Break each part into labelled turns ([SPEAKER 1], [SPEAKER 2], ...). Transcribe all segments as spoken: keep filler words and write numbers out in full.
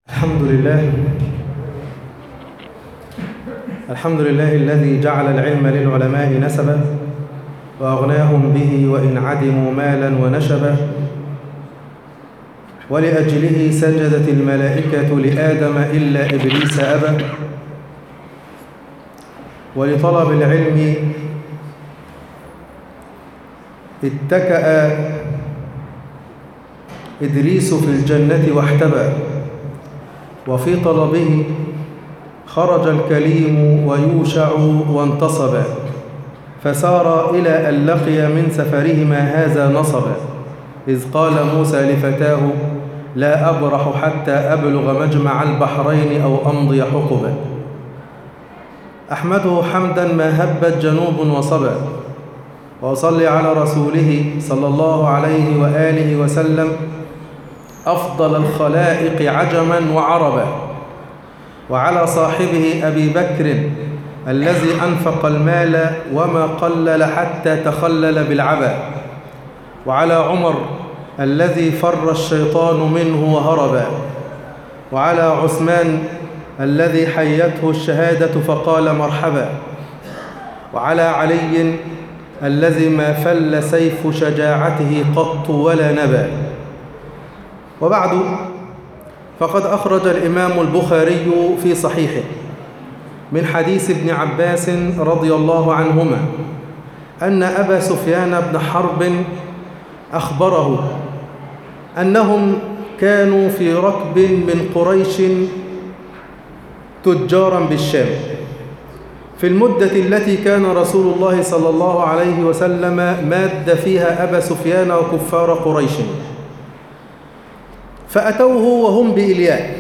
[SPEAKER 1] الحمد لله الحمد لله الذي جعل العلم للعلماء نسبا وأغناهم به وإن عدموا مالا ونشبا، ولأجله سجدت الملائكة لآدم إلا إبليس أبى، ولطلب العلم اتكأ إدريس في الجنة واحتبى، وفي طلبه خرج الكليم ويوشع وانتصبا، فسار إلى أن لقي من سفرهما هذا نصبا، إذ قال موسى لفتاه لا أبرح حتى أبلغ مجمع البحرين أو أمضي حقبا. أحمده حمدا ما هبت جنوب وصبا، وأصلي على رسوله صلى الله عليه وآله وسلم أفضل الخلائق عجما وعربا، وعلى صاحبه أبي بكر الذي أنفق المال وما قلل حتى تخلل بالعبا، وعلى عمر الذي فر الشيطان منه وهربا، وعلى عثمان الذي حيته الشهادة فقال مرحبا، وعلى علي الذي ما فل سيف شجاعته قط ولا نبا. وبعد، فقد أخرج الإمام البخاري في صحيحه من حديث ابن عباس رضي الله عنهما أن أبا سفيان بن حرب أخبره أنهم كانوا في ركب من قريش تجارا بالشام في المدة التي كان رسول الله صلى الله عليه وسلم ماد فيها أبا سفيان وكفار قريش، فأتوه وهم بإلياء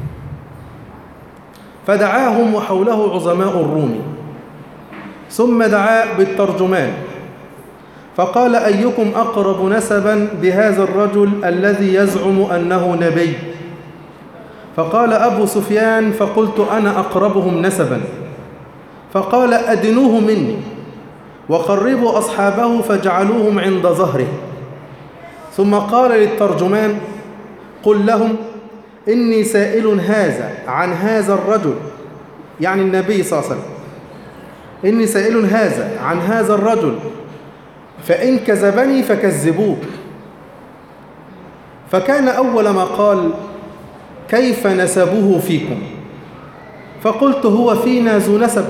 [SPEAKER 1] فدعاهم وحوله عظماء الروم، ثم دعا بالترجمان فقال أيكم أقرب نسبا بهذا الرجل الذي يزعم أنه نبي؟ فقال أبو سفيان فقلت أنا أقربهم نسبا، فقال أدنوه مني وقربوا أصحابه فاجعلوهم عند ظهره، ثم قال للترجمان قل لهم إني سائل هذا عن هذا الرجل، يعني النبي صلى الله عليه وسلم، إني سائل هذا عن هذا الرجل فإن كذبني فكذبوه. فكان أول ما قال كيف نسبه فيكم؟ فقلت هو فينا ذو نسب.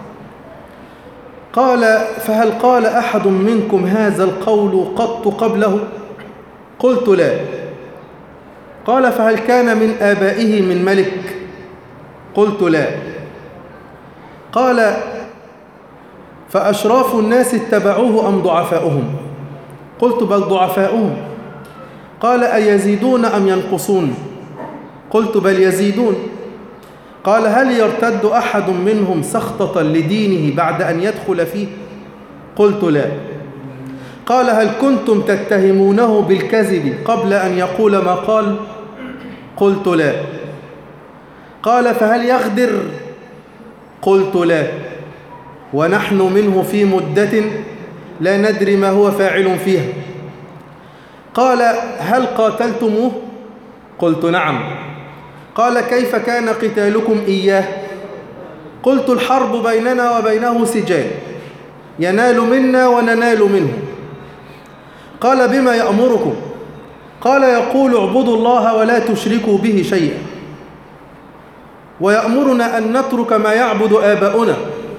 [SPEAKER 1] قال فهل قال أحد منكم هذا القول قط قبله؟ قلت لا. قال فهل كان من آبائه من ملك؟ قلت لا. قال فأشراف الناس اتبعوه أم ضعفاؤهم؟ قلت بل ضعفاؤهم. قال أيزيدون أم ينقصون؟ قلت بل يزيدون. قال هل يرتد أحد منهم سخطة لدينه بعد أن يدخل فيه؟ قلت لا. قال هل كنتم تتهمونه بالكذب قبل أن يقول ما قال؟ قلت لا. قال فهل يغدر؟ قلت لا، ونحن منه في مدة لا ندري ما هو فاعل فيها. قال هل قاتلتموه؟ قلت نعم. قال كيف كان قتالكم إياه؟ قلت الحرب بيننا وبينه سجال، ينال منا وننال منه. قال بما يأمركم؟ قال يقول اعبدوا الله ولا تشركوا به شيئا، ويأمرنا أن نترك ما يعبد آباؤنا.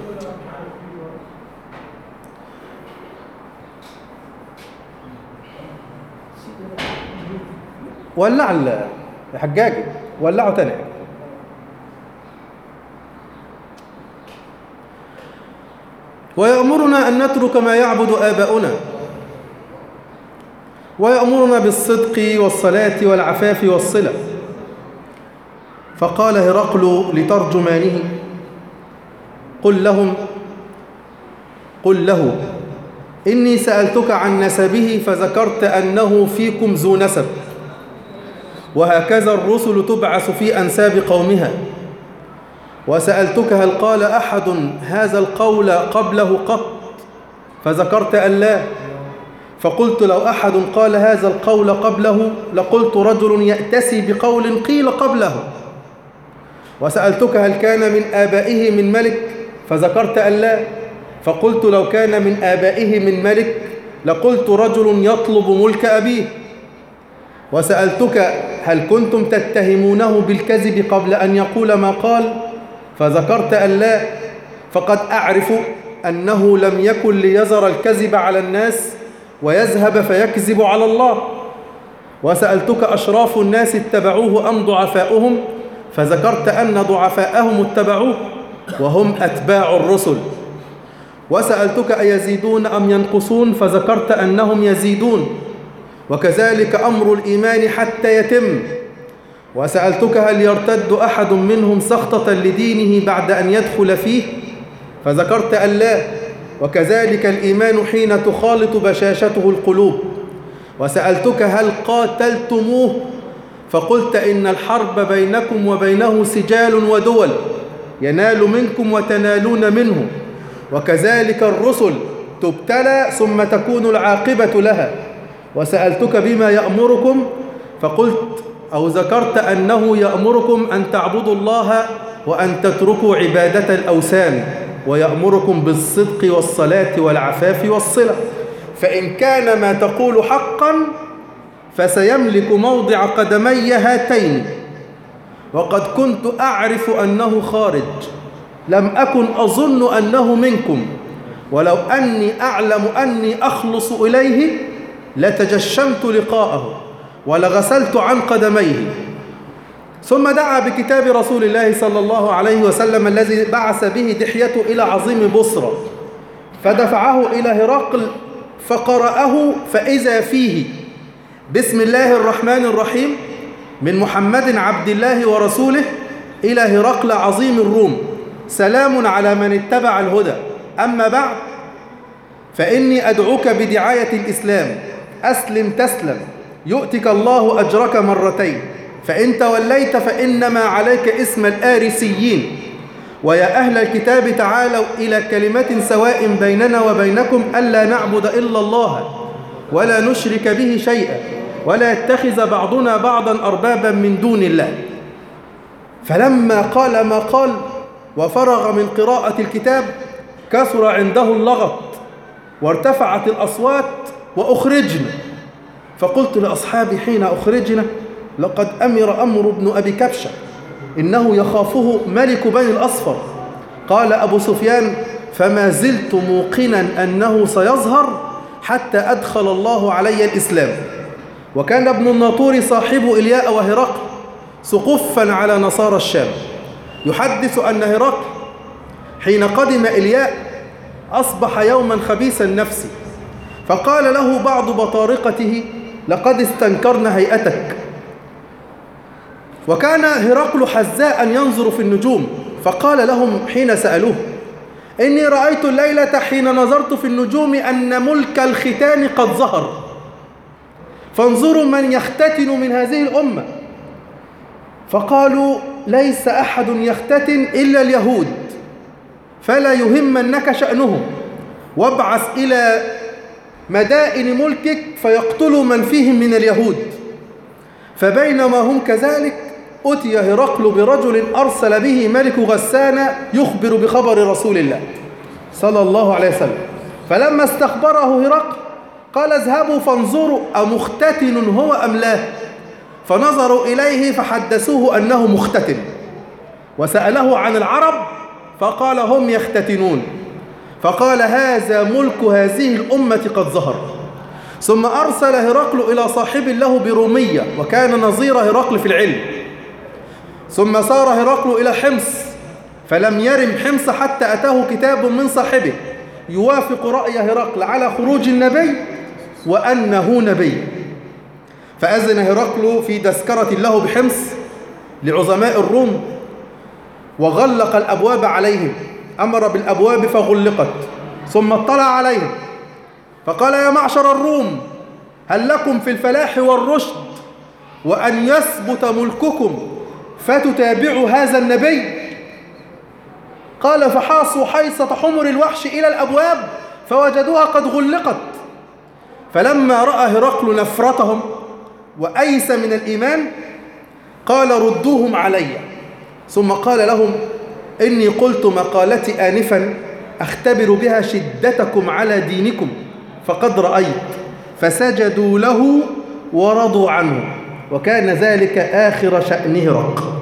[SPEAKER 1] ولع الحجاج، ولعوا تاني. ويأمرنا أن نترك ما يعبد آباؤنا، ويأمرنا بالصدق والصلاة والعفاف والصلة. فقال هرقل لترجمانه قل لهم قل له إني سألتك عن نسبه فذكرت أنه فيكم ذو نسب، وهكذا الرسل تبعث في أنساب قومها. وسألتك هل قال أحد هذا القول قبله قط؟ فذكرت أن لا. فقلت لو أحد قال هذا القول قبله لقلت رجل يأتسي بقول قيل قبله، وسألتك هل كان من آبائه من ملك؟ فذكرت أن لا. فقلت لو كان من آبائه من ملك لقلت رجل يطلب ملك أبيه. وسألتك هل كنتم تتهمونه بالكذب قبل أن يقول ما قال؟ فذكرت أن لا. فقد أعرف أنه لم يكن ليزر الكذب على الناس ويذهب فيكذب على الله. وسألتك أشراف الناس اتبعوه أم ضعفاؤهم؟ فذكرت أن ضعفاءهم اتبعوه وهم أتباع الرسل. وسألتك أيزيدون أم ينقصون؟ فذكرت أنهم يزيدون، وكذلك أمر الإيمان حتى يتم. وسألتك هل يرتد أحد منهم سخطة لدينه بعد أن يدخل فيه؟ فذكرت أن لا، وكذلك الإيمان حين تخالط بشاشته القلوب. وسألتك هل قاتلتموه؟ فقلت إن الحرب بينكم وبينه سجال ودول، ينال منكم وتنالون منه، وكذلك الرسل تبتلى ثم تكون العاقبة لها. وسألتك بما يأمركم؟ فقلت أو ذكرت أنه يأمركم أن تعبدوا الله وأن تتركوا عبادة الأوثان، ويأمركم بالصدق والصلاة والعفاف والصلة. فإن كان ما تقول حقا فسيملك موضع قدمي هاتين. وقد كنت أعرف أنه خارج، لم أكن أظن أنه منكم، ولو أني أعلم أني أخلص إليه لتجشمت لقاءه ولغسلت عن قدميه. ثم دعا بكتاب رسول الله صلى الله عليه وسلم الذي بعث به دحية إلى عظيم بصرى، فدفعه إلى هرقل فقرأه، فإذا فيه بسم الله الرحمن الرحيم من محمد عبد الله ورسوله إلى هرقل عظيم الروم، سلام على من اتبع الهدى، أما بعد فإني أدعوك بدعاية الإسلام، أسلم تسلم يؤتك الله أجرك مرتين، فإن توليت فإنما عليك اسم الآرسيين. ويا أهل الكتاب تعالوا إلى كلمة سواء بيننا وبينكم ألا نعبد إلا الله ولا نشرك به شيئا ولا يتخذ بعضنا بعضا أربابا من دون الله. فلما قال ما قال وفرغ من قراءة الكتاب كثر عنده اللغط وارتفعت الأصوات وأخرجنا. فقلت لأصحابي حين أخرجنا لقد أمر أمر ابن أبي كبشة إنه يخافه ملك بني الأصفر. قال أبو سفيان فما زلت موقنا أنه سيظهر حتى أدخل الله علي الإسلام. وكان ابن الناطور صاحب إلياء وهرقل سقفا على نصارى الشام، يحدث أن هرقل حين قدم إلياء أصبح يوما خبيث النفس، فقال له بعض بطارقته لقد استنكرنا هيئتك. وكان هرقل حزاء ينظر في النجوم، فقال لهم حين سألوه إني رأيت الليلة حين نظرت في النجوم أن ملك الختان قد ظهر، فانظروا من يختتن من هذه الأمة. فقالوا ليس أحد يختتن إلا اليهود، فلا يهمنك شأنهم، وابعث إلى مدائن ملكك فيقتلوا من فيهم من اليهود. فبينما هم كذلك أتي هرقل برجل أرسل به ملك غسان يخبر بخبر رسول الله صلى الله عليه وسلم. فلما استخبره هرقل قال اذهبوا فانظروا أمختتن هو أم لا؟ فنظروا إليه فحدثوه أنه مختتن، وسأله عن العرب فقال هم يختتنون. فقال هذا ملك هذه الأمة قد ظهر. ثم أرسل هرقل إلى صاحب له برومية وكان نظير هرقل في العلم. ثم سار هرقل إلى حمص فلم يرم حمص حتى أتاه كتاب من صاحبه يوافق رأي هرقل على خروج النبي وأنه نبي. فأذن هرقل في تذكرة له بحمص لعظماء الروم وغلق الأبواب عليهم، أمر بالأبواب فغلقت، ثم اطلع عليهم فقال يا معشر الروم هل لكم في الفلاح والرشد وأن يثبت ملككم فتتابعوا هذا النبي؟ قال فحاصوا حيصة حمر الوحش إلى الأبواب فوجدوها قد غلقت. فلما رأى هرقل نفرتهم وأيس من الإيمان قال ردوهم علي. ثم قال لهم إني قلت مقالتي آنفا أختبر بها شدتكم على دينكم فقد رأيت، فسجدوا له ورضوا عنه، وكان ذلك آخر شأنه رق.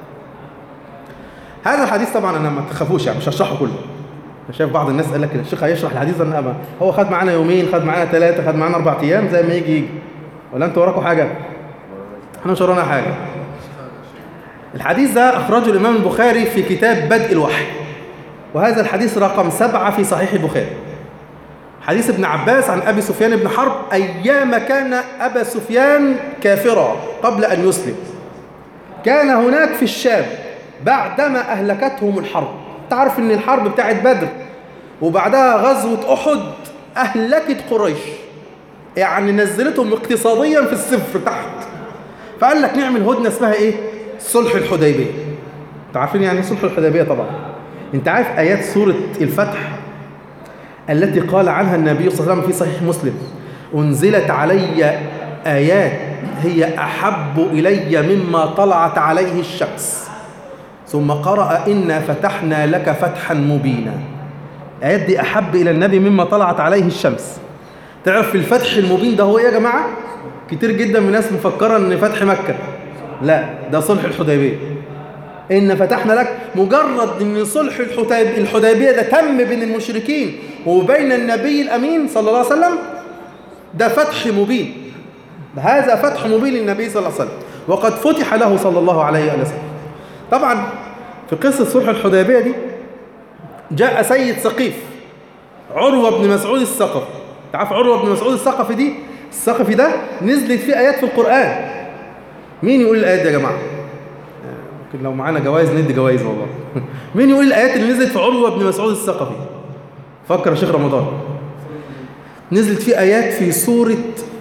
[SPEAKER 1] هذا الحديث طبعا أنا ما تخافوش يعني مش هشرحه كله. شايف بعض الناس قال لك الشيخ هيشرح الحديث ده، أنا هو خد معانا يومين، خد معانا ثلاثة، خد معانا أربع أيام، زي ما يجي يجي. ولا أنتوا وراكم حاجة؟ إحنا مش ورانا حاجة. الحديث ده أخرجه الإمام البخاري في كتاب بدء الوحي، وهذا الحديث رقم سبعة في صحيح البخاري. حديث ابن عباس عن أبي سفيان بن حرب أيام كان أبا سفيان كافرا قبل أن يسلم. كان هناك في الشام بعدما أهلكتهم الحرب. تعرف أن الحرب بتاعت بدر وبعدها غزوة أحد أهلكت قريش، يعني نزلتهم اقتصاديا في الصفر تحت. فقال لك نعمل هدنة اسمها إيه؟ صلح الحديبية. تعرفين يعني صلح الحديبية طبعا. انت عارف آيات سورة الفتح التي قال عنها النبي صلى الله عليه وسلم في صحيح مسلم أنزلت علي آيات هي أحب إلي مما طلعت عليه الشمس، ثم قرأ إنا فتحنا لك فتحا مبينا. آيات دي أحب إلى النبي مما طلعت عليه الشمس. تعرف الفتح المبين ده هو إيه يا جماعة؟ كتير جدا من الناس مفكرة أن فتح مكة، لا ده صلح الحديبية. إن فتحنا لك مجرد أن صلح الحديبية ده تم بين المشركين وبين النبي الأمين صلى الله عليه وسلم، ده فتح مبين. هذا فتح مبين للنبي صلى الله عليه وسلم، وقد فتح له صلى الله عليه وسلم. طبعا في قصة صلح الحديبية دي جاء سيد ثقيف عروة بن مسعود الثقفي. تعرف عروة بن مسعود الثقفي دي الثقفي ده نزلت فيه آيات في القرآن. مين يقول الآيات دي يا جماعة؟ ممكن لو معانا جوائز ندي جوائز والله. مين يقول الآيات اللي نزلت في عروة بن مسعود الثقفي؟ فكر يا شيخ رمضان. نزلت فيه آيات في سورة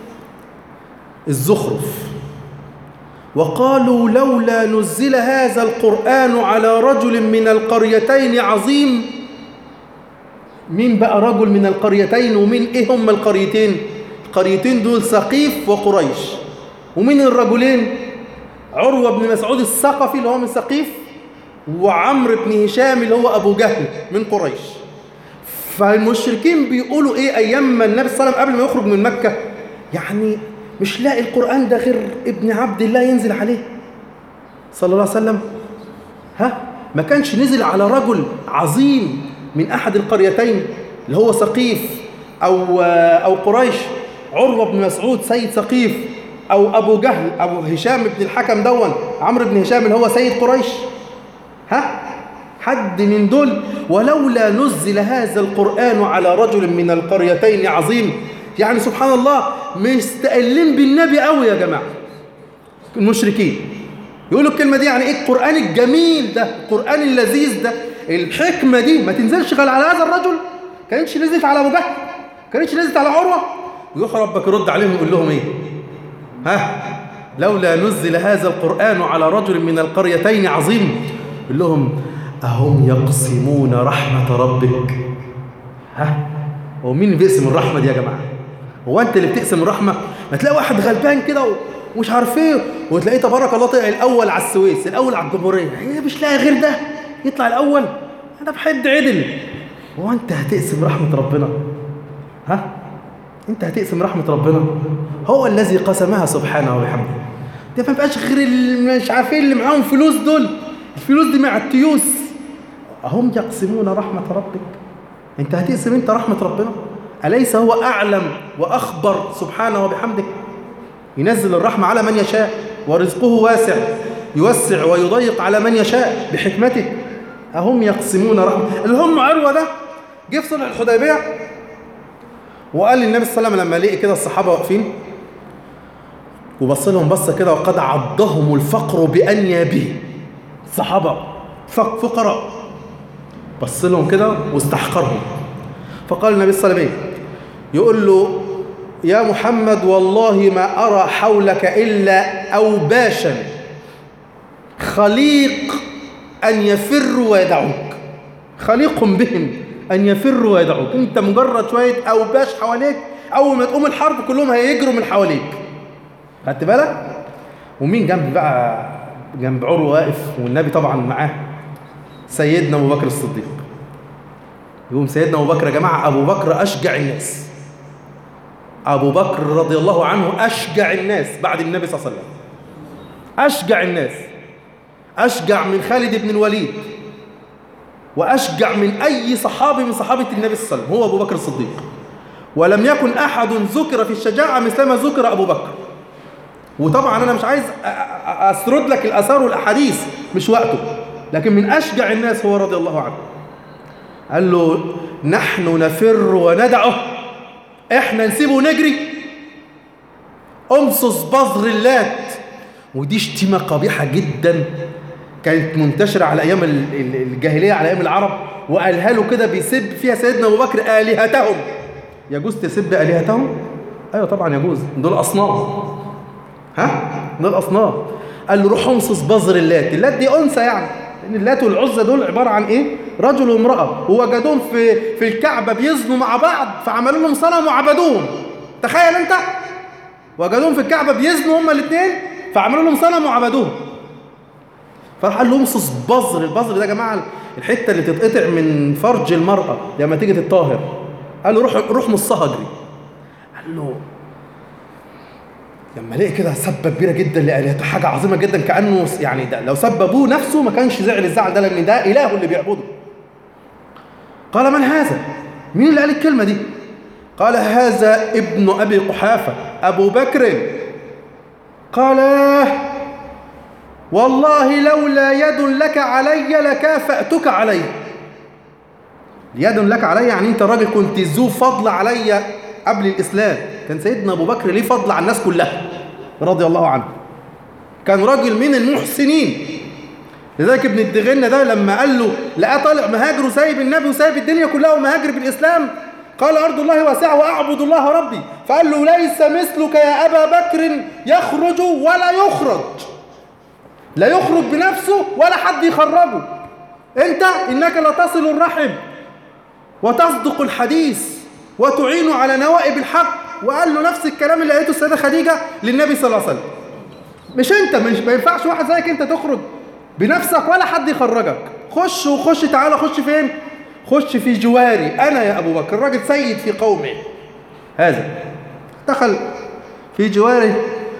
[SPEAKER 1] الزخرف. وقالوا لولا نزل هذا القرآن على رجل من القريتين عظيم. مين بقى رجل من القريتين؟ ومين ايه هم القريتين؟ القريتين دول ثقيف وقريش. ومين الرجلين؟ عروة بن مسعود الثقفي اللي هو من ثقيف، وعمرو بن هشام اللي هو أبو جهل من قريش. فالمشركين بيقولوا ايه ايام ما النبي صلى الله عليه وسلم قبل ما يخرج من مكة؟ يعني مش لاقي القرآن ده غير ابن عبد الله ينزل عليه صلى الله عليه وسلم. ها ما كانش نزل على رجل عظيم من أحد القريتين اللي هو ثقيف أو أو قريش، عروة بن مسعود سيد ثقيف، أو أبو جهل أبو هشام بن الحكم دون عمرو بن هشام اللي هو سيد قريش. ها حد من دول؟ ولولا نزل هذا القرآن على رجل من القريتين عظيم. يعني سبحان الله مستقلين بالنبي قوي يا جماعة المشركين. يقولوا الكلمة دي يعني ايه؟ القرآن الجميل ده، القرآن اللذيذ ده، الحكمة دي ما تنزلش غير على هذا الرجل. كانتش نزلت على أبو جهل، كانتش نزلت على عروة. ويخ ربك يرد عليهم ويقول لهم ايه؟ ها لولا نزل هذا القرآن على رجل من القريتين عظيم. يقول لهم أهم يقسمون رحمة ربك؟ ها هو مين اللي بيقسم الرحمة دي يا جماعة؟ هو أنت اللي بتقسم الرحمة؟ ما تلاقي واحد غلبان كده ومش عارف ايه وتلاقيه تبارك الله طلع الأول على السويس، الأول على الجمهورية، هي مش لاقي غير ده يطلع الأول. أنا بحد عدل. هو أنت هتقسم رحمة ربنا؟ ها أنت هتقسم رحمة ربنا؟ هو الذي قسمها سبحانه وبحمده. ده ما بقاش غير مش عارفين اللي معاهم فلوس دول، الفلوس دي مع التيوس. أهم يقسمون رحمة ربك؟ أنت هتقسم أنت رحمة ربنا؟ أليس هو أعلم وأخبر سبحانه وبحمده؟ ينزل الرحمة على من يشاء ورزقه واسع، يوسع ويضيق على من يشاء بحكمته. أهم يقسمون رحمة؟ اللي هم عروة ده جه في صلح الحديبية وقال للنبي صلى الله عليه وسلم لما لقي كده الصحابة واقفين وبص لهم بصة كده وقد عضهم الفقر بأنيابه. الصحابة فقراء، بص لهم كده واستحقرهم. فقال النبي صلى الله عليه وسلم يقول له يا محمد والله ما أرى حولك إلا أوباشا خليق أن يفروا ويدعوك. خليق بهم أن يفروا ويدعوك. أنت مجرد شوية أوباش حواليك، أول ما تقوم الحرب كلهم هيجروا من حواليك. خدت بالك؟ ومين جنب بقى جنب عروة واقف والنبي طبعا معاه سيدنا أبو بكر الصديق. يقوم سيدنا أبو بكر: يا جماعة أبو بكر أشجع الناس، أبو بكر رضي الله عنه أشجع الناس بعد النبي صلى الله عليه وسلم، أشجع الناس، أشجع من خالد بن الوليد وأشجع من أي صحابي من صحابة النبي صلى الله عليه وسلم، هو أبو بكر الصديق. ولم يكن أحد ذكر في الشجاعة مثلما ذكر أبو بكر. وطبعا أنا مش عايز أسرد لك الآثار والأحاديث، مش وقته، لكن من أشجع الناس هو رضي الله عنه. قال له: نحن نفر وندعه، إحنا نسيبه ونجري؟ أمصص بذر اللات. ودي شتيمة قبيحة جدا كانت منتشرة على أيام الجاهلية، على أيام العرب، وقالها له كده بيسب فيها سيدنا أبو بكر آلهتهم. يجوز تسب آلهتهم؟ أيوة طبعا يجوز، دول أصنام. ها؟ دول أصنام. قال له: روح امصص بذر اللات. اللات دي أنثى يعني، لأن اللات والعزى دول عبارة عن إيه؟ رجل وامرأة، ووجدوهم في في الكعبة بيزنوا مع بعض فعملوا لهم صنم وعبدوهم. تخيل أنت، وجدوهم في الكعبة بيزنوا هما الاثنين فعملوا لهم صنم وعبدوهم. فراح قال له: امصص بذر. البذر ده يا جماعة الحتة اللي تتقطع من فرج المرأة لما تيجي تتطهر. قال له: روح روح مصها اجري. قال له: لما لقي كده سبة كبيرة جدا لآلهته، حاجة عظيمة جدا، كأنه يعني ده لو سببوه نفسه ما كانش زعل الزعل ده، لأن ده إله اللي بيعبده. قال: من هذا؟ مين اللي قال الكلمة دي؟ قال: هذا ابن أبي قحافة أبو بكر. قال: والله لولا يد لك علي لكافأتك علي. يد لك علي يعني أنت راجل كنت ذو فضل علي قبل الإسلام. كان سيدنا أبو بكر ليه فضل على الناس كلها رضي الله عنه، كان راجل من المحسنين. لذلك ابن الدغنة ده لما قال له لقى طالع مهاجر وسايب النبي وسايب الدنيا كلها ومهاجر بالإسلام، قال: أرض الله واسعة وأعبد الله ربي. فقال له: ليس مثلك يا أبا بكر يخرج ولا يخرج، لا يخرج بنفسه ولا حد يخرجه. أنت إنك لتصل الرحم وتصدق الحديث وتعين على نوائب الحق. وقال له نفس الكلام اللي قالته السيدة خديجة للنبي صلى الله عليه وسلم. مش أنت، مش ما ينفعش واحد زيك أنت تخرج بنفسك ولا حد يخرجك. خش وخش، تعالى خش فين؟ خش في جواري أنا يا أبو بكر، راجل سيد في قومه. هذا دخل في جواره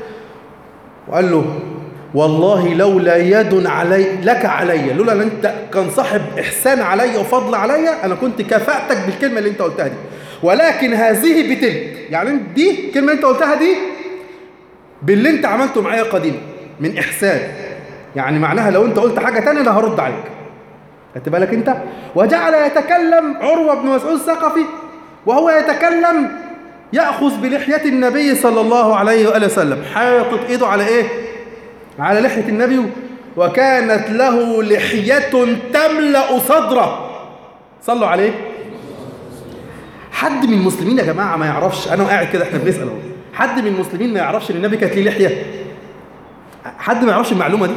[SPEAKER 1] وقال له: والله لولا يد علي لك علي، لولا ان انت كان صاحب احسان علي وفضل علي انا كنت كافأتك بالكلمه اللي انت قلتها دي، ولكن هذه بتلك، يعني دي الكلمه اللي انت قلتها دي باللي انت عملته معايا قديما من احسان، يعني معناها لو انت قلت حاجه ثانيه انا هرد عليك. خدت بالك انت؟ وجعل يتكلم عروه بن مسعود الثقفي وهو يتكلم ياخذ بلحيه النبي صلى الله عليه واله وسلم، حاطط ايده على ايه؟ على لحية النبي. وكانت له لحية تملأ صدره. صلوا عليه. حد من المسلمين يا جماعة ما يعرفش، أنا قاعد كده إحنا بنسأل اهو، حد من المسلمين ما يعرفش إن النبي كانت ليه لحية؟ حد ما يعرفش المعلومة دي؟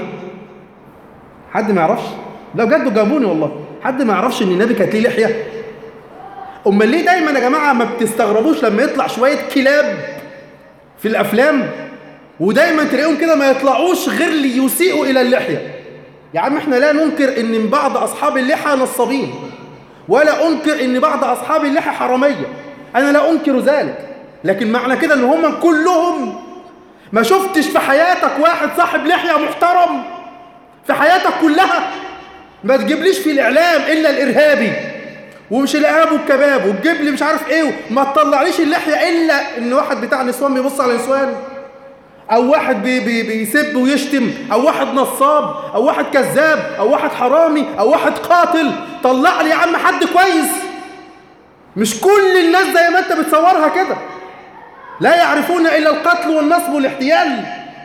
[SPEAKER 1] حد ما يعرفش؟ لو بجد جاوبوني والله، حد ما يعرفش إن النبي كانت ليه لحية؟ أمال ليه دايما يا جماعة ما بتستغربوش لما يطلع شوية كلاب في الأفلام ودايما تلاقيهم كده ما يطلعوش غير ليسيئوا إلى اللحية؟ يا عم احنا لا ننكر ان بعض أصحاب اللحى نصابين، ولا أنكر ان بعض أصحاب اللحى حرامية، أنا لا أنكر ذلك، لكن معنى كده ان هم كلهم ما شفتش في حياتك واحد صاحب لحية محترم في حياتك كلها. ما تجيبليش في الإعلام إلا الإرهابي ومش الإرهاب والكباب، وتجيب لي مش عارف إيه، ما تطلعليش اللحية إلا إن واحد بتاع نسوان بيبص على نسوان، أو واحد بي بي بيسب ويشتم، أو واحد نصاب، أو واحد كذاب، أو واحد حرامي، أو واحد قاتل. طلع لي يا عم حد كويس. مش كل الناس زي ما أنت بتصورها كده، لا يعرفون إلا القتل والنصب والاحتيال.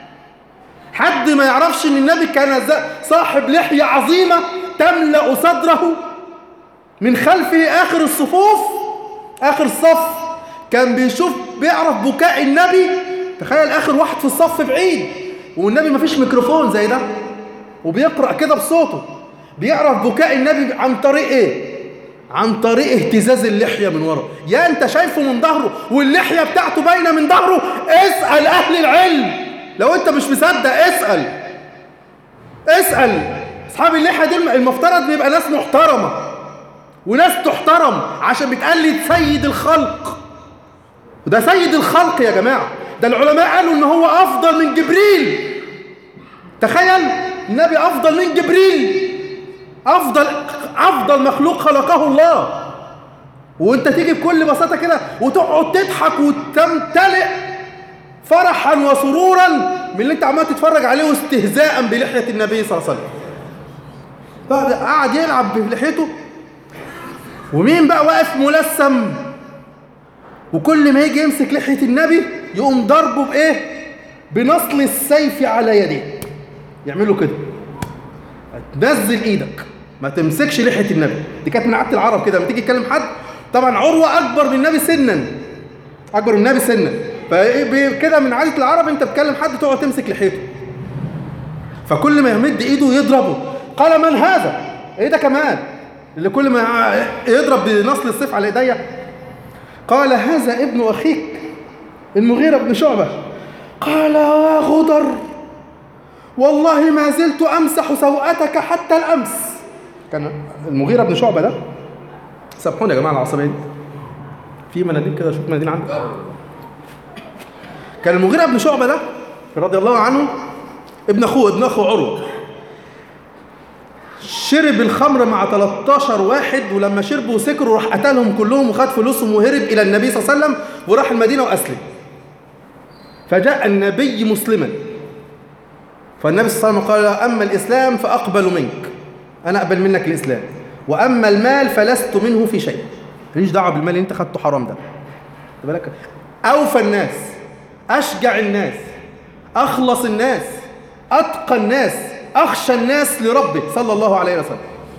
[SPEAKER 1] حد ما يعرفش إن النبي كان صاحب لحية عظيمة تملأ صدره من خلفه آخر الصفوف، آخر الصف، كان بيشوف بيعرف بكاء النبي. تخيل آخر واحد في الصف بعيد، والنبي ما فيش ميكروفون زي ده، وبيقرأ كده بصوته، بيعرف بكاء النبي عن طريق إيه؟ عن طريق اهتزاز اللحية من ورا. يا أنت شايفه من ظهره واللحية بتاعته باينة من ظهره، اسأل أهل العلم. لو أنت مش مصدق اسأل. اسأل اصحاب اللحى دول المفترض بيبقى ناس محترمة وناس تحترم عشان بتقلد سيد الخلق، وده سيد الخلق يا جماعة. ده العلماء قالوا ان هو افضل من جبريل. تخيل النبي افضل من جبريل، افضل افضل مخلوق خلقه الله، وانت تيجي بكل بساطة كده وتقعد تضحك وتمتلئ فرحا وسرورا من اللي انت عمال تتفرج عليه واستهزاء بلحية النبي صلى الله عليه وسلم. قاعد يلعب بلحيته، ومين بقى واقف ملثم، وكل ما يجي يمسك لحية النبي يقوم ضربه بايه؟ بنصل السيف على يديه. يعملوا كده، تنزل ايدك ما تمسكش لحية النبي. دي كانت من عادة العرب كده، لما تيجي تكلم حد، طبعا عروة اكبر من النبي سنا، اكبر من النبي سنا، فكده من عادة العرب انت بتكلم حد تقعد تمسك لحيته، فكل ما يمد ايده يضربه. قال من هذا؟ ايه ده كمان اللي كل ما يضرب بنصل السيف على ايديا؟ قال هذا ابن اخيك المغيرة بن شعبة. قال يا غدر والله ما زلت امسح سوءتك حتى الامس. كان المغيرة بن شعبة ده، سامحوني يا جماعة العصبية دي، في مناديل كده، شوف مناديل عندك. كان المغيرة بن شعبة ده رضي الله عنه ابن اخوه ابن اخو عروة، شرب الخمر مع تلتاشر واحد، ولما شربوا وسكروا راح قتلهم كلهم وخد فلوسهم وهرب الى النبي صلى الله عليه وسلم وراح المدينة واسلم. فجاء النبي مسلما، فالنبي صلى الله عليه وسلم قال اما الاسلام فاقبل منك، انا اقبل منك الاسلام، واما المال فلست منه في شيء، ماليش دعوه بالمال اللي انت خدته حرام ده. بالك اوفى الناس، اشجع الناس، اخلص الناس، اتقى الناس، اخشى الناس لربه صلى الله عليه وسلم.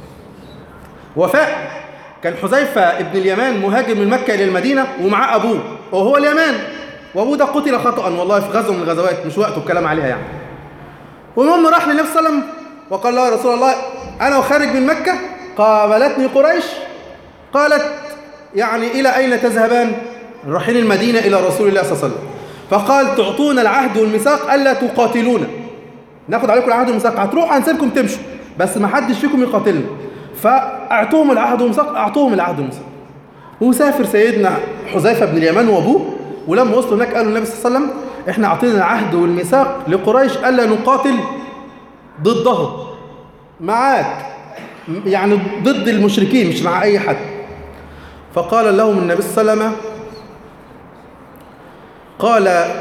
[SPEAKER 1] وفاء كان حذيفه ابن اليمان مهاجر من مكه الى المدينه ومعاه ابوه وهو اليمان، وابوه ده قتل خطأ والله في غزوه من الغزوات، مش وقته الكلام عليها يعني. والمهم راح للنبي صلى الله عليه وسلم وقال له يا رسول الله انا وخارج من مكه قابلتني قريش، قالت يعني الى اين تذهبان؟ رايحين المدينه الى رسول الله صلى الله عليه وسلم. فقال تعطون العهد والميثاق الا تقاتلونا، ناخد عليكم العهد والميثاق، هتروحوا هنسيبكم تمشوا بس ما حدش فيكم يقاتلنا. فاعطوهم العهد والميثاق، اعطوهم العهد والميثاق. وسافر سيدنا حذيفه بن اليمان وابوه، ولما وصلوا هناك قالوا النبي صلى الله عليه وسلم احنا اعطينا العهد والميثاق لقريش الا نقاتل ضدهم، معاك يعني ضد المشركين مش مع اي حد. فقال لهم النبي صلى الله عليه وسلم قال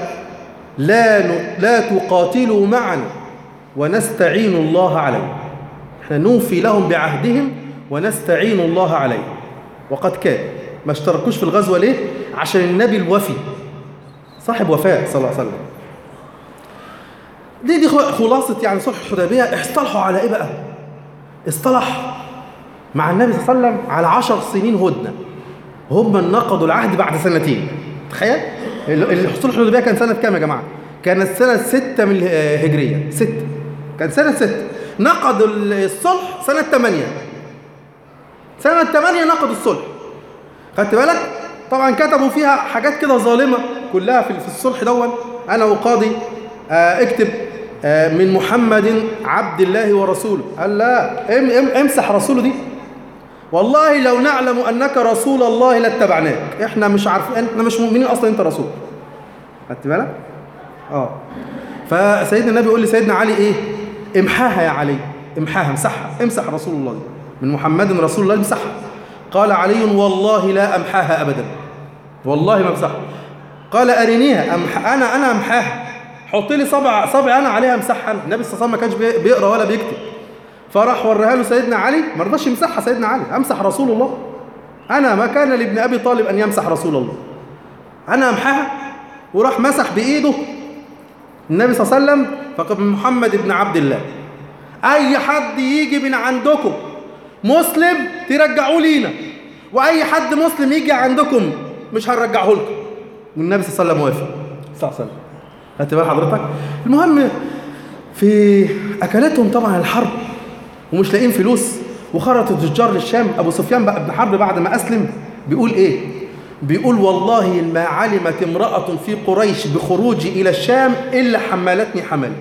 [SPEAKER 1] لا لا تقاتلوا معنا ونستعين الله عليه، احنا نوفي لهم بعهدهم ونستعين الله عليه. وقد كان ما اشتركوش في الغزوه ليه؟ عشان النبي الوفي صاحب وفاء صلى الله عليه وسلم. دي دي خلاصة يعني صلح الحديبية. اصطلحوا على ايه بقى؟ اصطلح مع النبي صلى الله عليه وسلم على عشر سنين هدنة، هم نقضوا العهد بعد سنتين. تخيل صلح الحديبية كان سنة كام يا جماعة؟ كانت سنة ستة من الهجرية، ستة كان سنة ستة. نقضوا الصلح سنة ثمانية، سنة ثمانية نقضوا الصلح. خدت بالك؟ طبعا كتبوا فيها حاجات كده ظالمة كلها في الصلح دون. أنا وقاضي آه اكتب آه من محمد عبد الله ورسوله. قال لا ام ام امسح رسوله دي، والله لو نعلم أنك رسول الله لاتبعناك، احنا مش عارفين، احنا مش مؤمنين أصلا انت رسول. خدت بالك؟ اه فسيدنا النبي يقول لسيدنا علي ايه؟ امحاها يا علي، امحاها، امسحها، امسح رسول الله دي. من محمد رسول الله امسحها. قال علي والله لا أمحاها أبدا، والله ما امسحها. قال أرنيها أمح... أنا أنا أمحاها، حط لي صبع صبع أنا عليها امسحها. النبي صلى الله عليه وسلم ما كانش بيقرأ ولا بيكتب، فراح وريها له سيدنا علي، ما رضاش يمسحها. سيدنا علي أمسح رسول الله، أنا ما كان لابن أبي طالب أن يمسح رسول الله، أنا أمحاها. وراح مسح بإيده النبي صلى الله عليه وسلم. فقال محمد بن عبد الله، أي حد يجي من عندكم مسلم ترجعوه لينا، واي حد مسلم يجي عندكم مش هنرجعه لكم. والنبي صلى الله عليه وسلم وافق صلى الله عليه وسلم. خدت بال حضرتك؟ المهم في اكلتهم طبعا الحرب ومش لاقيين فلوس، وخرجوا التجار للشام. ابو سفيان بقى ابن حرب بعد ما اسلم بيقول ايه؟ بيقول والله ما علمت امراه في قريش بخروجي الى الشام الا حملتني حمل.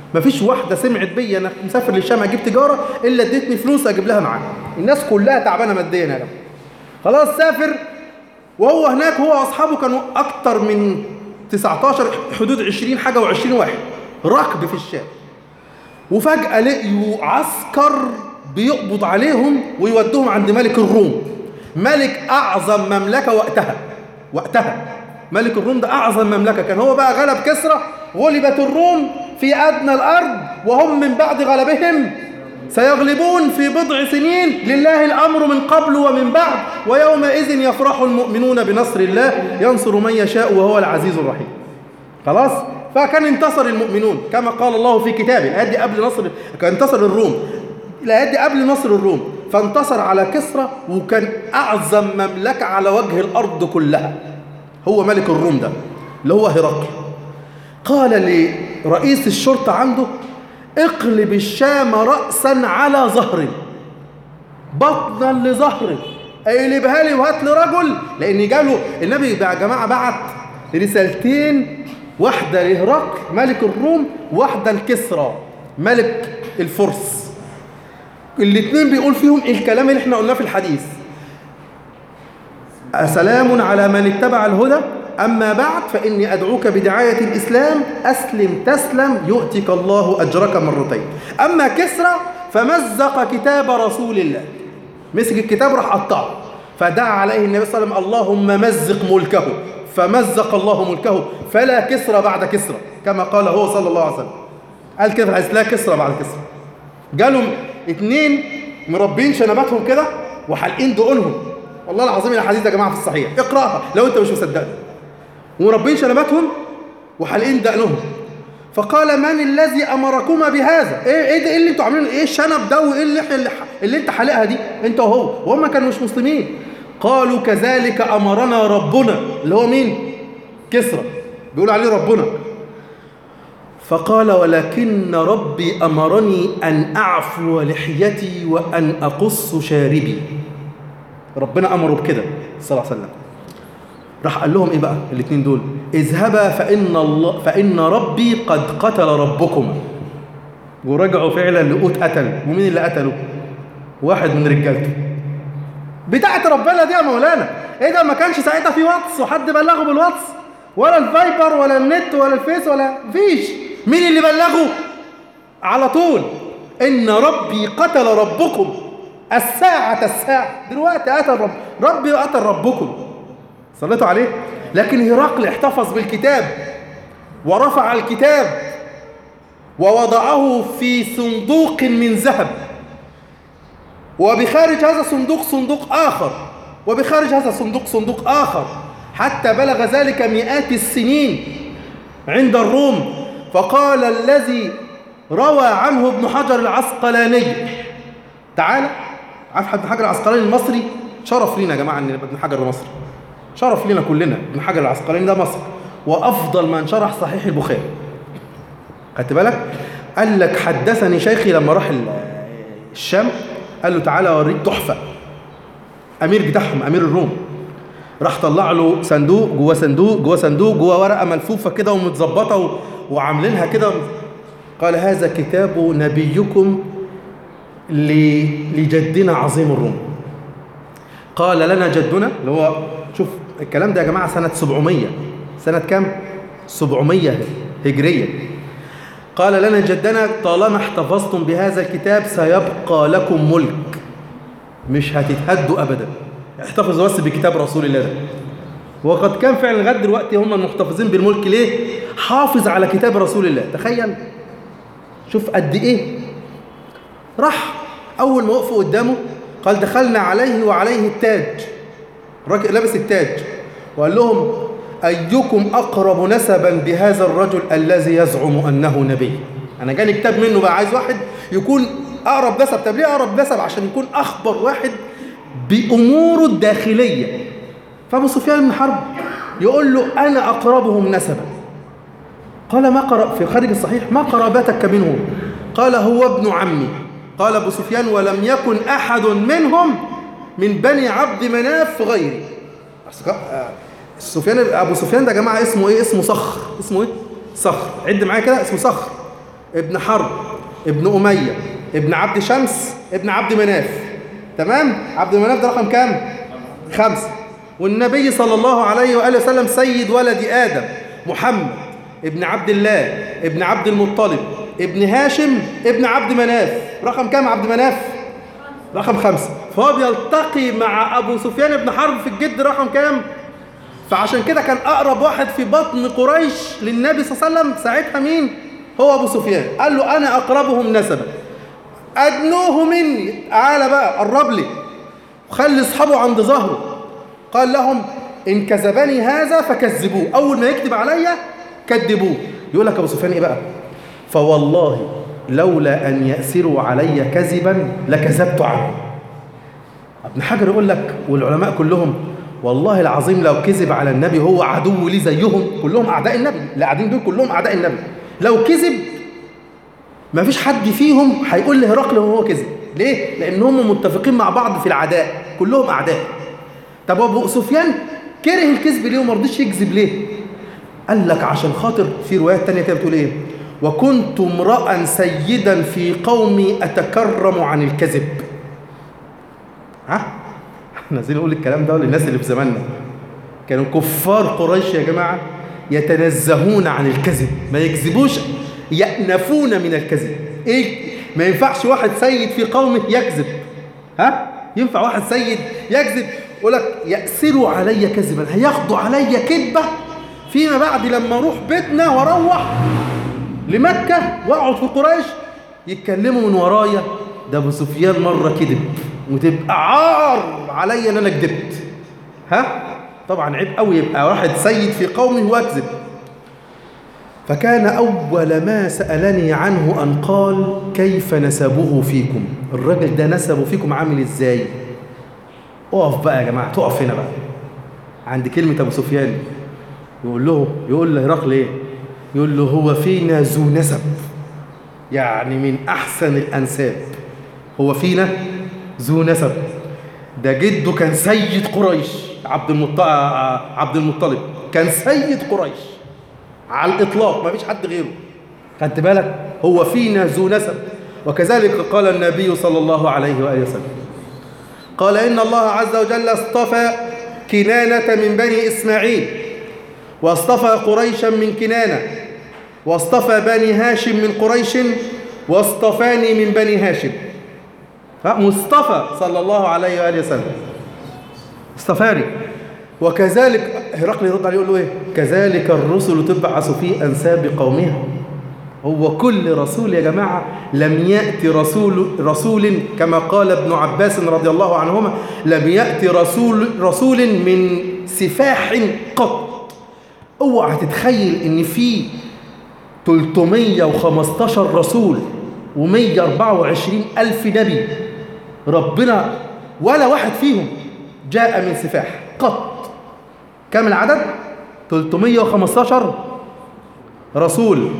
[SPEAKER 1] مفيش واحدة سمعت بيا أنا مسافر للشام أجيب تجارة إلا اديتني فلوس أجيب لها معاها. الناس كلها تعبانة ماديا يا جماعة. خلاص سافر، وهو هناك هو وأصحابه كانوا أكتر من تسعتاشر حدود عشرين حاجة وعشرين واحد ركب في الشام. وفجأة لقيوا عسكر بيقبض عليهم ويودوهم عند ملك الروم، ملك أعظم مملكة وقتها. وقتها ملك الروم ده أعظم مملكة، كان هو بقى غلب كسرى. غلبت الروم في أدنى الأرض وهم من بعد غلبهم سيغلبون في بضع سنين، لله الأمر من قبل ومن بعد، ويومئذ يفرح المؤمنون بنصر الله ينصر من يشاء وهو العزيز الرحيم. خلاص، فكان انتصر المؤمنون كما قال الله في كتابه. الآيات دي قبل نصر، كان انتصر الروم، الآيات دي قبل نصر الروم، فانتصر على كسرى وكان أعظم مملكة على وجه الأرض كلها، هو ملك الروم ده اللي هو هرقل. قال لرئيس الشرطة عنده اقلب الشام رأسا على ظهر، بطنا لظهر، اقلبها لي وهات لي رجل. لأن جاله النبي يا جماعة بعت رسالتين، واحدة لهرقل ملك الروم، واحدة لكسرى ملك الفرس. الاثنين بيقول فيهم الكلام اللي احنا قلناه في الحديث: سلام على من اتبع الهدى، أما بعد فإني أدعوك بدعاية الإسلام، أسلم تسلم يؤتك الله أجرك مرتين. أما كسرى فمزق كتاب رسول الله، مسك الكتاب راح قطعه، فدعا عليه النبي صلى الله عليه وسلم: اللهم مزق ملكه، فمزق الله ملكه، فلا كسرى بعد كسرى، كما قال هو صلى الله عليه وسلم. قال كده في لا كسرى بعد كسرى. جالهم اتنين مربين شنباتهم كده وحالقين دقونهم، والله العظيم الحديث يا جماعه في الصحيح، اقراها لو انت مش مصدقني. ومربين شنباتهم وحالقين دقنهم، فقال: من الذي امركما بهذا؟ ايه ايه ده؟ ايه اللي انتوا عاملينه؟ ايه الشنب ده وايه اللحيه اللي, اللي انت حالقها دي انت وهو؟ وهم كانوا مش مسلمين. قالوا: كذلك امرنا ربنا، اللي هو مين؟ كسرى، بيقول عليه ربنا. فقال: ولكن ربي أمرني أن أعفو لحيتي وأن أقص شاربي. ربنا أمره بكده صلى الله عليه وسلم. راح قال لهم إيه بقى الاثنين دول؟ اذهبا فإن, الله فإن ربي قد قتل ربكما. ورجعوا فعلا لقوت قتل. ومين اللي قتله؟ واحد من رجالته. بتاعت ربنا دي يا مولانا. إيه ده؟ ما كانش ساعتها في واتس وحد بلغه بالواتس ولا الفايبر ولا النت ولا الفيس ولا فيش. مين اللي بلغه على طول؟ إن ربي قتل ربكم الساعة الساعة. دلوقتي قتل رب ربي قتل ربكم. صليتوا عليه. لكن هرقل احتفظ بالكتاب ورفع الكتاب ووضعه في صندوق من ذهب، وبخارج هذا الصندوق صندوق آخر، وبخارج هذا الصندوق صندوق آخر، حتى بلغ ذلك مئات السنين عند الروم. فقال الذي روى عنه ابن حجر العسقلاني، تعالى، عارف ابن حجر العسقلاني المصري؟ شرف لينا يا جماعة ان ابن حجر المصري، شرف لينا كلنا. ابن حجر العسقلاني ده مصر، وأفضل من شرح صحيح البخاري. خدت بالك؟ قال لك: حدثني شيخي لما راح الشام، قال له: تعالى اوريك تحفة. أمير بتاعهم أمير الروم راح طلع له صندوق جوه صندوق جوه صندوق جوه ورقة ملفوفة كده ومتظبطة وعاملينها كده. قال: هذا كتاب نبيكم لجدنا عظيم الروم. قال: لنا جدنا، اللي هو شوف الكلام ده يا جماعة سنة سبعمية، سنة كام؟ سبعمية هجرية. قال: لنا جدنا طالما احتفظتم بهذا الكتاب سيبقى لكم ملك، مش هتتهدوا أبدا، احتفظوا بس بكتاب رسول الله ده. وقد كان فعلا لغايه دلوقتي هم المحتفظين بالملك. ليه؟ حافظ على كتاب رسول الله. تخيل، شوف قد ايه. راح اول ما وقفوا قدامه قال: دخلنا عليه وعليه التاج، الراجل لابس التاج، وقال لهم: ايكم اقرب نسبا بهذا الرجل الذي يزعم انه نبي؟ انا جاني كتاب منه بقى، عايز واحد يكون اقرب نسب. طب ليه اقرب نسب؟ عشان يكون اخبر واحد باموره الداخليه. فابو سفيان بن حرب يقول له: انا اقربهم نسبا. قال: ما قرب في خارج الصحيح ما قرابتك منه؟ قال: هو ابن عمي. قال ابو سفيان: ولم يكن احد منهم من بني عبد مناف غيري. سفيان ابو سفيان ده يا جماعه اسمه ايه؟ اسمه صخر. اسمه ايه؟ صخر. عد معايا كده، اسمه صخر. ابن حرب ابن أمية ابن عبد شمس ابن عبد مناف. تمام؟ عبد مناف ده رقم كام؟ خمسة. والنبي صلى الله عليه وآله وسلم سيد ولد آدم محمد ابن عبد الله ابن عبد المطلب ابن هاشم ابن عبد مناف. رقم كام عبد مناف؟ رقم خمسة. فهو بيلتقي مع أبو سفيان بن حرب في الجد رقم كام؟ فعشان كده كان أقرب واحد في بطن قريش للنبي صلى الله عليه وسلم ساعتها مين؟ هو أبو سفيان. قال له أنا أقربهم نسبا، أدنوه مني، تعالى بقى قرب لي وخلي أصحابه عند ظهره. قال لهم إن كذبني هذا فكذبوه، أول ما يكتب عليا كذبوه. يقول لك أبو سفيان إيه بقى؟ فوالله لولا أن يأسروا علي كذبا لكذبت عنه. ابن حجر يقول لك والعلماء كلهم والله العظيم لو كذب على النبي هو عدو لي زيهم كلهم أعداء النبي، اللي قاعدين دول كلهم أعداء النبي، لو كذب ما فيش حد فيهم هيقول لهرقل وهو كذب. ليه؟ لأنهم متفقين مع بعض في العداء، كلهم أعداء. طب أبو سفيان كره الكذب ليه وما رضيش يكذب ليه؟ قال لك عشان خاطر في روايات تانية كده بتقول إيه؟ وكنت امرأ سيدا في قومي أتكرم عن الكذب. ها؟ احنا عايزين نقول الكلام ده للناس اللي في زماننا. كانوا كفار قريش يا جماعة يتنزهون عن الكذب، ما يكذبوش، يأنفون من الكذب. ايه؟ ما ينفعش واحد سيد في قومه يكذب. ها؟ ينفع واحد سيد يكذب؟ يقول لك يأسروا علي كذبا، هياخدوا علي كذبة فيما بعد لما اروح بيتنا واروح لمكة واقعد في قريش يتكلموا من ورايا ده ابو سفيان مرة كذب وتبقى عار عليا ان انا كذبت. ها؟ طبعا عيب قوي يبقى واحد سيد في قومه واكذب. فكان أول ما سألني عنه أن قال كيف نسبه فيكم؟ الراجل ده نسبه فيكم عامل إزاي؟ اقف بقى يا جماعة، تقف هنا بقى عند كلمة أبو سفيان. يقول له يقول له هرقل إيه؟ يقول له هو فينا ذو نسب، يعني من أحسن الأنساب. هو فينا ذو نسب، ده جده كان سيد قريش، عبد المطلب عبد المطلب كان سيد قريش على الإطلاق، ما فيش حد غيره. خدت بالك؟ هو فينا ذو نسب. وكذلك قال النبي صلى الله عليه وآله وسلم، قال إن الله عز وجل اصطفى كنانة من بني إسماعيل، واصطفى قريشا من كنانة، واصطفى بني هاشم من قريش، واصطفاني من بني هاشم. مصطفى صلى الله عليه وآله وسلم اصطفاني. وكذلك هرقل يرد عليه يقول له ايه؟ كذلك الرسل تبعث في انساب قومها. هو كل رسول يا جماعه لم ياتي رسول رسول كما قال ابن عباس رضي الله عنهما لم ياتي رسول رسول من سفاح قط. اوعى تتخيل ان في ثلاثمائة وخمسة عشر رسول ومئة وأربعة وعشرين ألف نبي ربنا ولا واحد فيهم جاء من سفاح قط. كم العدد؟ ثلاثمائة وخمسة عشر رسول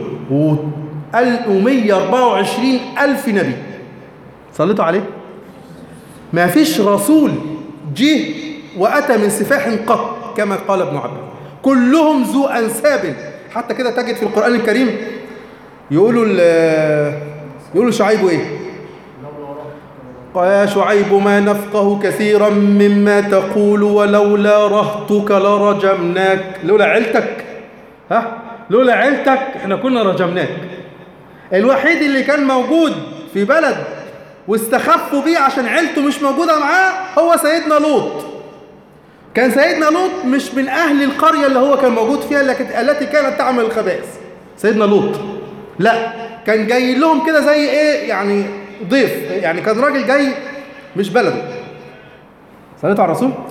[SPEAKER 1] ومئة وأربعة وعشرين ألف نبي صليتوا عليه. ما فيش رسول جه وأتى من سفاح قط كما قال ابن عباس، كلهم ذو أنساب. حتى كده تجد في القرآن الكريم يقولوا يقولوا شعيب ايه؟ قال يا شعيب ما نفقه كثيرا مما تقول ولولا رهطك لرجمناك. لولا عيلتك، ها؟ لولا عيلتك احنا كنا رجمناك. الوحيد اللي كان موجود في بلد واستخفوا بيه عشان عيلته مش موجودة معاه هو سيدنا لوط. كان سيدنا لوط مش من أهل القرية اللي هو كان موجود فيها التي كانت تعمل الخبائث. سيدنا لوط لا، كان جاي لهم كده زي ايه يعني ضيف، يعني كان راجل جاي مش بلده. صليتوا على الرسول.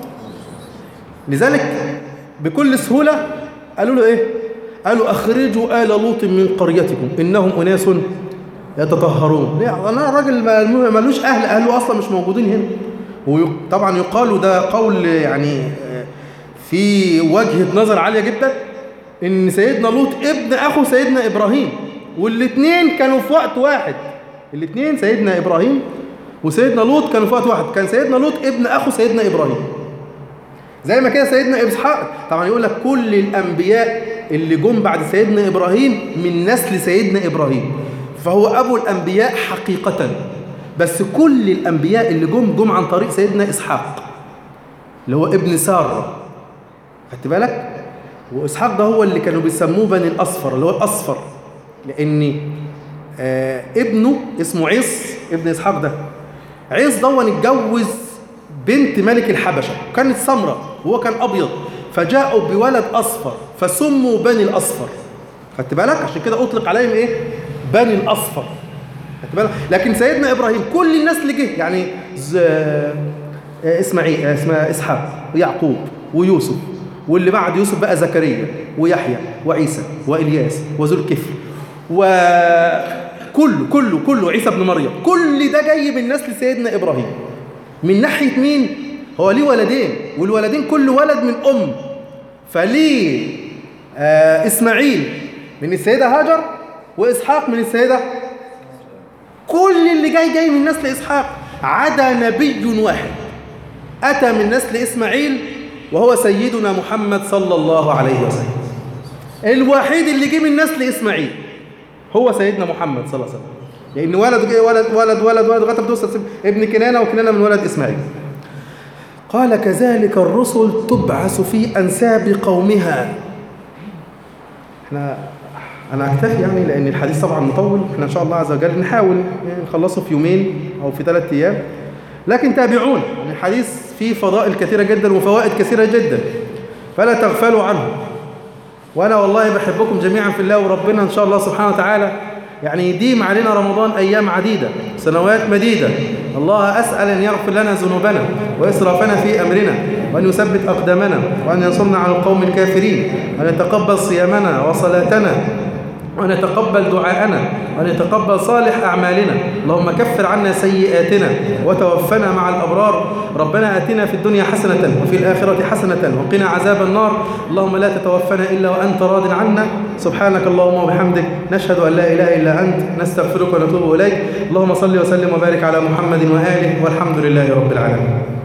[SPEAKER 1] لذلك بكل سهولة قالوا له ايه؟ قالوا اخرجوا آل لوط من قريتكم انهم اناس يتطهرون. انا راجل مالوش اهل، اهله اصلا مش موجودين هنا. وطبعا يقال ده قول يعني في وجهة نظر عالية جدا ان سيدنا لوط ابن اخو سيدنا ابراهيم، والاثنين كانوا في وقت واحد. الاثنين سيدنا ابراهيم وسيدنا لوط كانوا في وقت واحد. كان سيدنا لوط ابن اخو سيدنا ابراهيم، زي ما كده سيدنا اسحاق. طبعا يقول لك كل الانبياء اللي جم بعد سيدنا ابراهيم من نسل سيدنا ابراهيم، فهو أبو الأنبياء حقيقة. بس كل الأنبياء اللي جم جم عن طريق سيدنا إسحاق اللي هو ابن سارة، خدت بالك؟ وإسحاق ده هو اللي كانوا بيسموه بني الأصفر، اللي هو الأصفر، لأن آه ابنه اسمه عيص ابن إسحاق ده. عيص ده اتجوز بنت ملك الحبشة كانت سمراء وهو كان أبيض، فجاءوا بولد أصفر فسموا بني الأصفر، خدت بالك؟ عشان كده أطلق عليهم إيه؟ بني الأصفر، خدت بالك؟ لكن سيدنا إبراهيم كل الناس اللي جه يعني إسماعيل اسمها إسحاق ويعقوب ويوسف، واللي بعد يوسف بقى زكريا ويحيى وعيسى وإلياس وذو الكفل وكله كله كله عيسى ابن مريم، كل ده جاي من نسل سيدنا إبراهيم. من ناحية مين؟ هو ليه ولدين، والولدين كل ولد من أم، فليه آه إسماعيل من السيدة هاجر وإسحاق من السيدة، كل اللي جاي جاي من نسل إسحاق عدا نبي واحد أتى من نسل إسماعيل وهو سيدنا محمد صلى الله عليه وسلم. الوحيد اللي جه من نسل إسماعيل هو سيدنا محمد صلى الله عليه وسلم، لأن ولد ولد ولد ولد ولد لغاية ما توصل ابن كنانة، وكنانة من ولد إسماعيل. قال كذلك الرسل تبعث في أنساب قومها. احنا أنا أكتفي يعني لأن الحديث طبعا مطول، احنا إن شاء الله عز وجل نحاول نخلصه في يومين أو في ثلاثة أيام، لكن تابعون الحديث فيه فضائل كثيرة جدا وفوائد كثيرة جدا، فلا تغفلوا عنه. وأنا والله بحبكم جميعا في الله، وربنا إن شاء الله سبحانه وتعالى يعني يديم علينا رمضان أيام عديدة سنوات مديدة. الله أسأل أن يغفر لنا ذنوبنا وإسرافنا في أمرنا، وأن يثبت أقدامنا، وأن ينصرنا على القوم الكافرين، وأن يتقبل صيامنا وصلاتنا، وأن يتقبل دعاءنا، وأن يتقبل صالح أعمالنا. اللهم كفر عنا سيئاتنا وتوفنا مع الأبرار. ربنا آتنا في الدنيا حسنة وفي الآخرة حسنة وقنا عذاب النار. اللهم لا تتوفنا إلا وأنت راض عنا. سبحانك اللهم وبحمدك، نشهد أن لا إله إلا أنت، نستغفرك ونتوب إليك. اللهم صل وسلم وبارك على محمد وآله، والحمد لله رب العالمين.